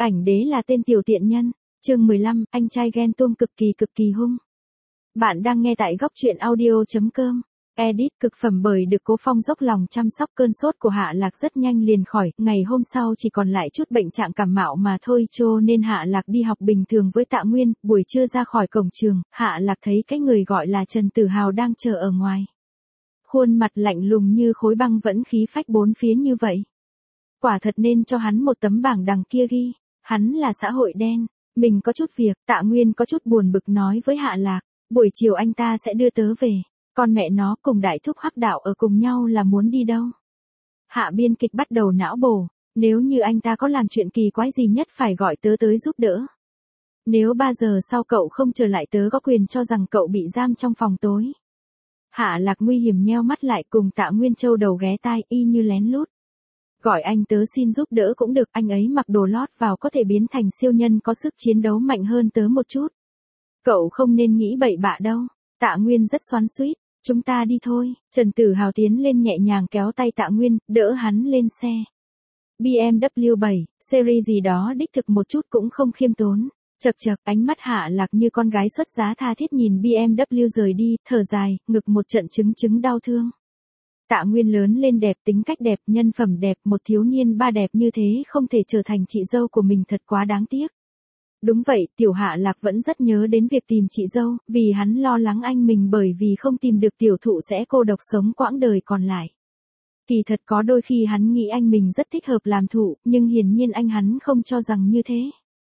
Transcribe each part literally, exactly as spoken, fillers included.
Ảnh đế là tên tiểu tiện nhân. Chương mười lăm, anh trai ghen tuông cực kỳ cực kỳ hung. Bạn đang nghe tại góc truyện audio chấm com. Edit cực phẩm bởi Được Cố Phong dốc lòng chăm sóc. Cơn sốt của Hạ Lạc rất nhanh liền khỏi, ngày hôm sau chỉ còn lại chút bệnh trạng cảm mạo mà thôi, cho nên Hạ Lạc đi học bình thường với Tạ Nguyên. Buổi trưa ra khỏi cổng trường, Hạ Lạc thấy cái người gọi là Trần Tử Hào đang chờ ở ngoài. Khuôn mặt lạnh lùng như khối băng, vẫn khí phách bốn phía như vậy. Quả thật nên cho hắn một tấm bảng đằng kia ghi, hắn là xã hội đen. Mình có chút việc. Tạ Nguyên có chút buồn bực nói với Hạ Lạc, buổi chiều anh ta sẽ đưa tớ về. Con mẹ nó, cùng đại thúc Hắc Đạo ở cùng nhau là muốn đi đâu? Hạ biên kịch bắt đầu não bổ, nếu như anh ta có làm chuyện kỳ quái gì nhất phải gọi tớ tới giúp đỡ. Nếu ba giờ sau cậu không trở lại, tớ có quyền cho rằng cậu bị giam trong phòng tối. Hạ Lạc nguy hiểm nheo mắt lại, cùng Tạ Nguyên châu đầu ghé tai, y như lén lút. Gọi anh tớ xin giúp đỡ cũng được, anh ấy mặc đồ lót vào có thể biến thành siêu nhân, có sức chiến đấu mạnh hơn tớ một chút. Cậu không nên nghĩ bậy bạ đâu. Tạ Nguyên rất xoắn xuýt. Chúng ta đi thôi. Trần Tử Hào tiến lên nhẹ nhàng kéo tay Tạ Nguyên, đỡ hắn lên xe. bê em vê bảy, series gì đó đích thực một chút cũng không khiêm tốn. Chật chật, ánh mắt Hạ Lạc như con gái xuất giá tha thiết nhìn bê em vê rời đi, thở dài, ngực một trận chứng chứng đau thương. Tạ Nguyên lớn lên đẹp, tính cách đẹp, nhân phẩm đẹp, một thiếu niên ba đẹp như thế không thể trở thành chị dâu của mình, thật quá đáng tiếc. Đúng vậy, tiểu Hạ Lạc vẫn rất nhớ đến việc tìm chị dâu, vì hắn lo lắng anh mình bởi vì không tìm được tiểu thụ sẽ cô độc sống quãng đời còn lại. Kỳ thật có đôi khi hắn nghĩ anh mình rất thích hợp làm thụ, nhưng hiển nhiên anh hắn không cho rằng như thế.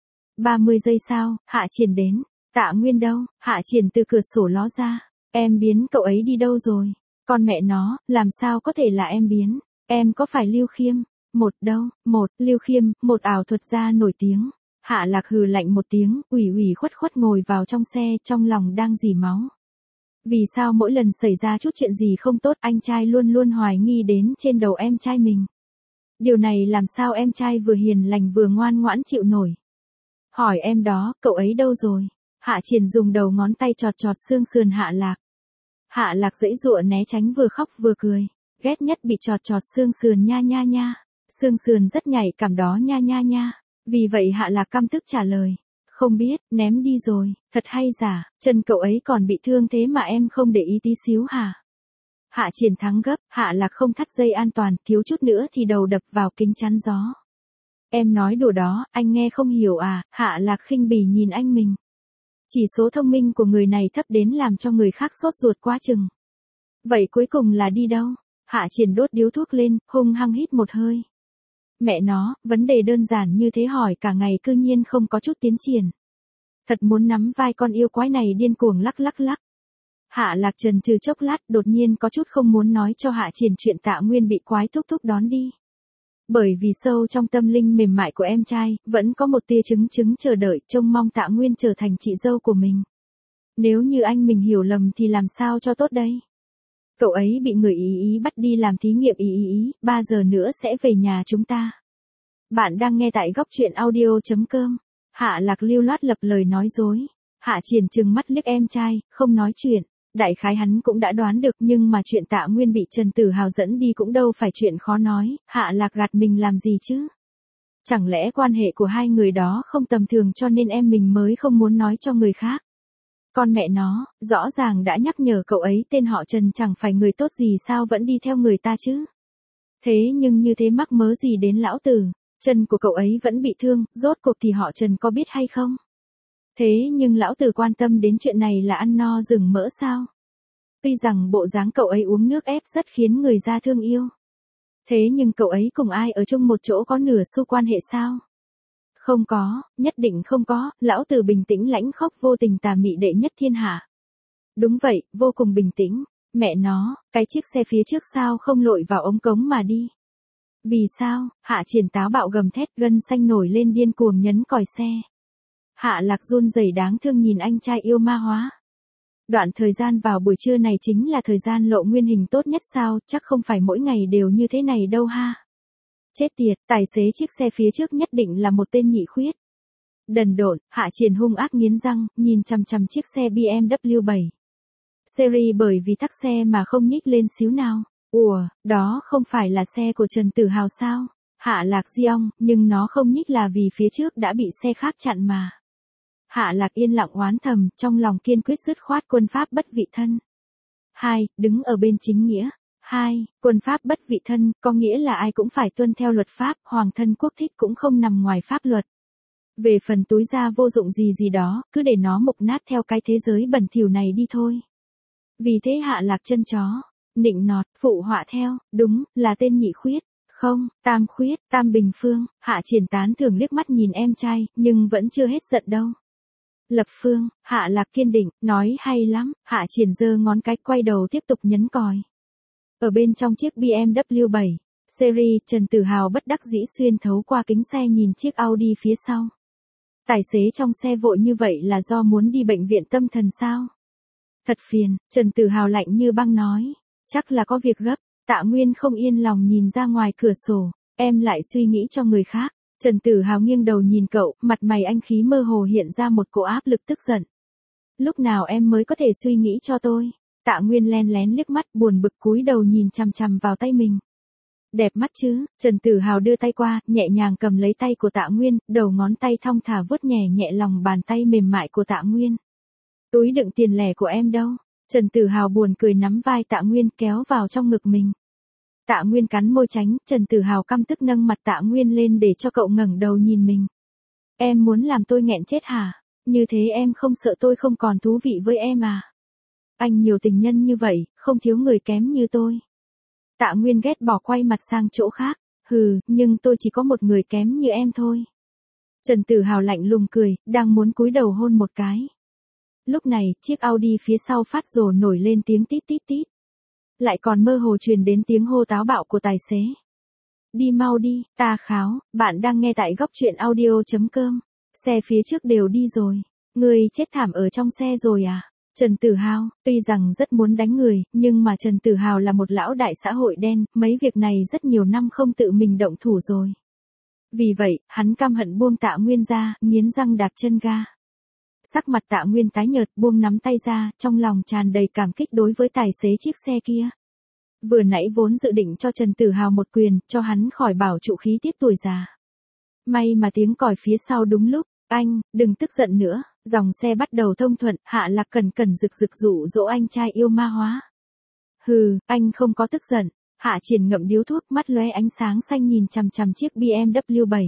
ba mươi giây sau, Hạ Triển đến. Tạ Nguyên đâu? Hạ Triển từ cửa sổ ló ra. Em biến cậu ấy đi đâu rồi? Con mẹ nó, làm sao có thể là em biến? Em có phải Lưu Khiêm? Một đâu? Một, Lưu Khiêm, một ảo thuật gia nổi tiếng. Hạ Lạc hừ lạnh một tiếng, ủy ủy khuất khuất ngồi vào trong xe, trong lòng đang rỉ máu. Vì sao mỗi lần xảy ra chút chuyện gì không tốt, anh trai luôn luôn hoài nghi đến trên đầu em trai mình? Điều này làm sao em trai vừa hiền lành vừa ngoan ngoãn chịu nổi? Hỏi em đó, cậu ấy đâu rồi? Hạ Triển dùng đầu ngón tay chọt chọt xương sườn Hạ Lạc. Hạ Lạc giãy giụa né tránh, vừa khóc vừa cười. Ghét nhất bị chọt chọt xương sườn nha nha nha. Xương sườn rất nhạy cảm đó nha nha nha. Vì vậy Hạ Lạc căm tức trả lời. Không biết, ném đi rồi, thật hay giả, chân cậu ấy còn bị thương thế mà em không để ý tí xíu hả? Hạ Triển thắng gấp, Hạ Lạc không thắt dây an toàn, thiếu chút nữa thì đầu đập vào kính chắn gió. Em nói đùa đó, anh nghe không hiểu à? Hạ Lạc khinh bỉ nhìn anh mình. Chỉ số thông minh của người này thấp đến làm cho người khác sốt ruột quá chừng. Vậy cuối cùng là đi đâu? Hạ Triển đốt điếu thuốc lên, hung hăng hít một hơi. Mẹ nó, vấn đề đơn giản như thế hỏi cả ngày cư nhiên không có chút tiến triển. Thật muốn nắm vai con yêu quái này điên cuồng lắc lắc lắc. Hạ Lạc chần chừ chốc lát, đột nhiên có chút không muốn nói cho Hạ Triển chuyện Tạ Nguyên bị quái thúc thúc đón đi. Bởi vì sâu trong tâm linh mềm mại của em trai, vẫn có một tia chứng chứng chờ đợi, trông mong Tạ Nguyên trở thành chị dâu của mình. Nếu như anh mình hiểu lầm thì làm sao cho tốt đây? Cậu ấy bị người ý ý bắt đi làm thí nghiệm ý ý ý, ba giờ nữa sẽ về nhà chúng ta. Bạn đang nghe tại góc truyện audio chấm com. Hạ Lạc lưu loát lập lời nói dối. Hạ Triển trừng mắt liếc em trai, không nói chuyện. Đại khái hắn cũng đã đoán được, nhưng mà chuyện Tạ Nguyên bị Trần Tử Hào dẫn đi cũng đâu phải chuyện khó nói. Hạ Lạc gạt mình làm gì chứ? Chẳng lẽ quan hệ của hai người đó không tầm thường cho nên em mình mới không muốn nói cho người khác? Con mẹ nó, rõ ràng đã nhắc nhở cậu ấy tên họ Trần chẳng phải người tốt gì sao vẫn đi theo người ta chứ? Thế nhưng như thế mắc mớ gì đến lão tử? Chân của cậu ấy vẫn bị thương, rốt cuộc thì họ Trần có biết hay không? Thế nhưng lão tử quan tâm đến chuyện này là ăn no rừng mỡ sao? Tuy rằng bộ dáng cậu ấy uống nước ép rất khiến người ra thương yêu. Thế nhưng cậu ấy cùng ai ở chung một chỗ có nửa xu quan hệ sao? Không có, nhất định không có, lão tử bình tĩnh lãnh khốc vô tình tà mị đệ nhất thiên hạ. Đúng vậy, vô cùng bình tĩnh. Mẹ nó, cái chiếc xe phía trước sao không lội vào ống cống mà đi? Vì sao? Hạ Triển táo bạo gầm thét, gân xanh nổi lên điên cuồng nhấn còi xe. Hạ Lạc run rẩy đáng thương nhìn anh trai yêu ma hóa. Đoạn thời gian vào buổi trưa này chính là thời gian lộ nguyên hình tốt nhất sao, chắc không phải mỗi ngày đều như thế này đâu ha. Chết tiệt, tài xế chiếc xe phía trước nhất định là một tên nhị khuyết. Đần độn, Hạ Triển hung ác nghiến răng, nhìn chằm chằm chiếc xe bê em vê bảy. Series bởi vì tắc xe mà không nhích lên xíu nào. Ủa, đó không phải là xe của Trần Tử Hào sao? Hạ Lạc Giong, nhưng nó không nhích là vì phía trước đã bị xe khác chặn mà. Hạ Lạc yên lặng oán thầm, trong lòng kiên quyết dứt khoát quân pháp bất vị thân. Hai, đứng ở bên chính nghĩa. Hai, quân pháp bất vị thân, có nghĩa là ai cũng phải tuân theo luật pháp, hoàng thân quốc thích cũng không nằm ngoài pháp luật. Về phần túi da vô dụng gì gì đó, cứ để nó mục nát theo cái thế giới bẩn thỉu này đi thôi. Vì thế Hạ Lạc chân chó, nịnh nọt, phụ họa theo, đúng, là tên nhị khuyết. Không, tam khuyết, tam bình phương. Hạ Triển tán thưởng liếc mắt nhìn em trai, nhưng vẫn chưa hết giận đâu. Lập phương, Hạ Lạc kiên định, nói hay lắm. Hạ Triển giơ ngón cái quay đầu tiếp tục nhấn còi. Ở bên trong chiếc bê em vê bảy Series, Trần Tử Hào bất đắc dĩ xuyên thấu qua kính xe nhìn chiếc Audi phía sau. Tài xế trong xe vội như vậy là do muốn đi bệnh viện tâm thần sao? Thật phiền, Trần Tử Hào lạnh như băng nói. Chắc là có việc gấp. Tạ Nguyên không yên lòng nhìn ra ngoài cửa sổ. Em lại suy nghĩ cho người khác. Trần Tử Hào nghiêng đầu nhìn cậu, mặt mày anh khí mơ hồ hiện ra một cỗ áp lực tức giận. Lúc nào em mới có thể suy nghĩ cho tôi? Tạ Nguyên len lén liếc mắt buồn bực cúi đầu nhìn chằm chằm vào tay mình. Đẹp mắt chứ? Trần Tử Hào đưa tay qua, nhẹ nhàng cầm lấy tay của Tạ Nguyên, đầu ngón tay thong thả vuốt nhẹ nhẹ lòng bàn tay mềm mại của Tạ Nguyên. Túi đựng tiền lẻ của em đâu? Trần Tử Hào buồn cười nắm vai Tạ Nguyên kéo vào trong ngực mình. Tạ Nguyên cắn môi tránh, Trần Tử Hào căm tức nâng mặt Tạ Nguyên lên để cho cậu ngẩng đầu nhìn mình. Em muốn làm tôi nghẹn chết hả? Như thế em không sợ tôi không còn thú vị với em à? Anh nhiều tình nhân như vậy, không thiếu người kém như tôi. Tạ Nguyên ghét bỏ quay mặt sang chỗ khác. Hừ, nhưng tôi chỉ có một người kém như em thôi. Trần Tử Hào lạnh lùng cười, đang muốn cúi đầu hôn một cái. Lúc này, chiếc Audi phía sau phát rồ nổi lên tiếng tít tít tít. Lại còn mơ hồ truyền đến tiếng hô táo bạo của tài xế. Đi mau đi, ta kháo, bạn đang nghe tại góc truyện audio chấm com. Xe phía trước đều đi rồi. Người chết thảm ở trong xe rồi à? Trần Tử Hào, tuy rằng rất muốn đánh người, nhưng mà Trần Tử Hào là một lão đại xã hội đen, mấy việc này rất nhiều năm không tự mình động thủ rồi. Vì vậy, hắn căm hận buông Tạ Nguyên ra, nghiến răng đạp chân ga. Sắc mặt Tạ Nguyên tái nhợt, buông nắm tay ra, trong lòng tràn đầy cảm kích đối với tài xế chiếc xe kia. Vừa nãy vốn dự định cho Trần Tử Hào một quyền, cho hắn khỏi bảo trụ khí tiết tuổi già. May mà tiếng còi phía sau đúng lúc. Anh, đừng tức giận nữa. Dòng xe bắt đầu thông thuận, Hạ Lạc cẩn cẩn rực rực dụ dỗ anh trai yêu ma hóa. Hừ, anh không có tức giận. Hạ Triển ngậm điếu thuốc, mắt lóe ánh sáng xanh nhìn chằm chằm chiếc bê em vê bảy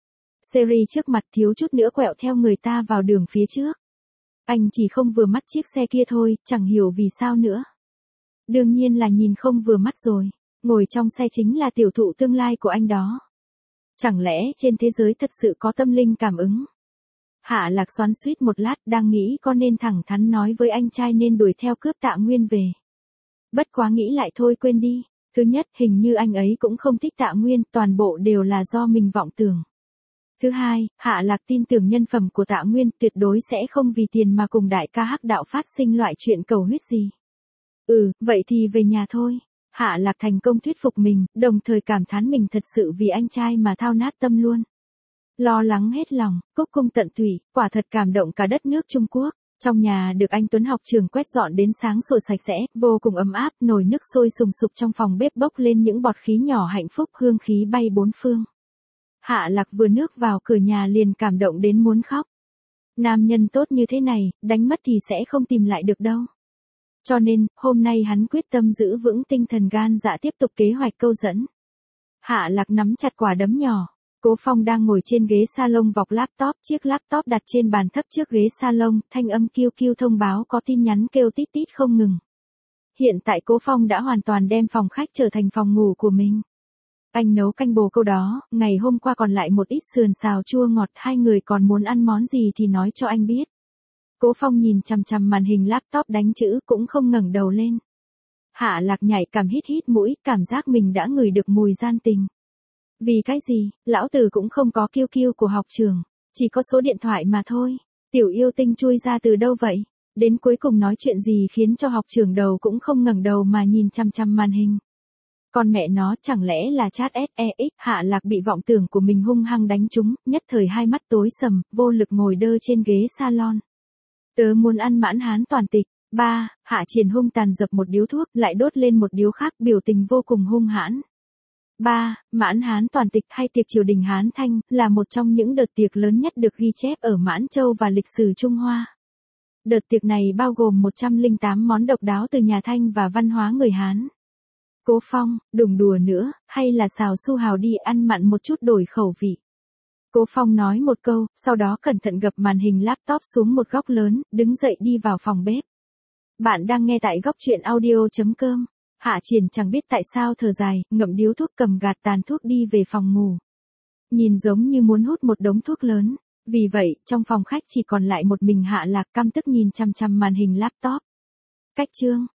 Series trước mặt thiếu chút nữa quẹo theo người ta vào đường phía trước. Anh chỉ không vừa mắt chiếc xe kia thôi, chẳng hiểu vì sao nữa. Đương nhiên là nhìn không vừa mắt rồi. Ngồi trong xe chính là tiểu thụ tương lai của anh đó. Chẳng lẽ trên thế giới thật sự có tâm linh cảm ứng? Hạ Lạc xoắn xuýt một lát, đang nghĩ có nên thẳng thắn nói với anh trai nên đuổi theo cướp Tạ Nguyên về. Bất quá nghĩ lại thôi quên đi. Thứ nhất, hình như anh ấy cũng không thích Tạ Nguyên, toàn bộ đều là do mình vọng tưởng. Thứ hai, Hạ Lạc tin tưởng nhân phẩm của Tạ Nguyên, tuyệt đối sẽ không vì tiền mà cùng đại ca Hắc Đạo phát sinh loại chuyện cầu huyết gì. Ừ, vậy thì về nhà thôi. Hạ Lạc thành công thuyết phục mình, đồng thời cảm thán mình thật sự vì anh trai mà thao nát tâm luôn. Lo lắng hết lòng, cúc cung tận tủy, quả thật cảm động cả đất nước Trung Quốc. Trong nhà được anh Tuấn học trường quét dọn đến sáng sủa sạch sẽ, vô cùng ấm áp, nồi nước sôi sùng sục trong phòng bếp bốc lên những bọt khí nhỏ hạnh phúc, hương khí bay bốn phương. Hạ Lạc vừa nước vào cửa nhà liền cảm động đến muốn khóc. Nam nhân tốt như thế này, đánh mất thì sẽ không tìm lại được đâu. Cho nên, hôm nay hắn quyết tâm giữ vững tinh thần gan dạ tiếp tục kế hoạch câu dẫn. Hạ Lạc nắm chặt quả đấm nhỏ. Cố Phong đang ngồi trên ghế salon vọc laptop, chiếc laptop đặt trên bàn thấp trước ghế salon, thanh âm kêu kêu thông báo có tin nhắn kêu tít tít không ngừng. Hiện tại Cố Phong đã hoàn toàn đem phòng khách trở thành phòng ngủ của mình. Anh nấu canh bồ câu đó, ngày hôm qua còn lại một ít sườn xào chua ngọt, hai người còn muốn ăn món gì thì nói cho anh biết. Cố Phong nhìn chằm chằm màn hình laptop đánh chữ cũng không ngẩng đầu lên. Hạ Lạc nhảy cảm hít hít mũi, cảm giác mình đã ngửi được mùi gian tình. Vì cái gì, lão tử cũng không có kiêu kiêu của học trường, chỉ có số điện thoại mà thôi. Tiểu yêu tinh chui ra từ đâu vậy? Đến cuối cùng nói chuyện gì khiến cho học trường đầu cũng không ngẩng đầu mà nhìn chằm chằm màn hình. Con mẹ nó chẳng lẽ là chat ét e ích. Hạ Lạc bị vọng tưởng của mình hung hăng đánh trúng, nhất thời hai mắt tối sầm, vô lực ngồi đơ trên ghế salon. Tớ muốn ăn mãn hán toàn tịch. Ba, Hạ Triển hung tàn dập một điếu thuốc, lại đốt lên một điếu khác, biểu tình vô cùng hung hãn. ba. Mãn Hán toàn tịch hay tiệc triều đình Hán Thanh là một trong những đợt tiệc lớn nhất được ghi chép ở Mãn Châu và lịch sử Trung Hoa. Đợt tiệc này bao gồm một trăm lẻ tám món độc đáo từ nhà Thanh và văn hóa người Hán. Cố Phong, đừng đùa nữa, hay là xào su hào đi ăn mặn một chút đổi khẩu vị. Cố Phong nói một câu, sau đó cẩn thận gập màn hình laptop xuống một góc lớn, đứng dậy đi vào phòng bếp. Bạn đang nghe tại góc truyện audio.com. Hạ Triển chẳng biết tại sao thở dài, ngậm điếu thuốc cầm gạt tàn thuốc đi về phòng ngủ. Nhìn giống như muốn hút một đống thuốc lớn. Vì vậy, trong phòng khách chỉ còn lại một mình Hạ Lạc căm tức nhìn chằm chằm màn hình laptop. Cách chương.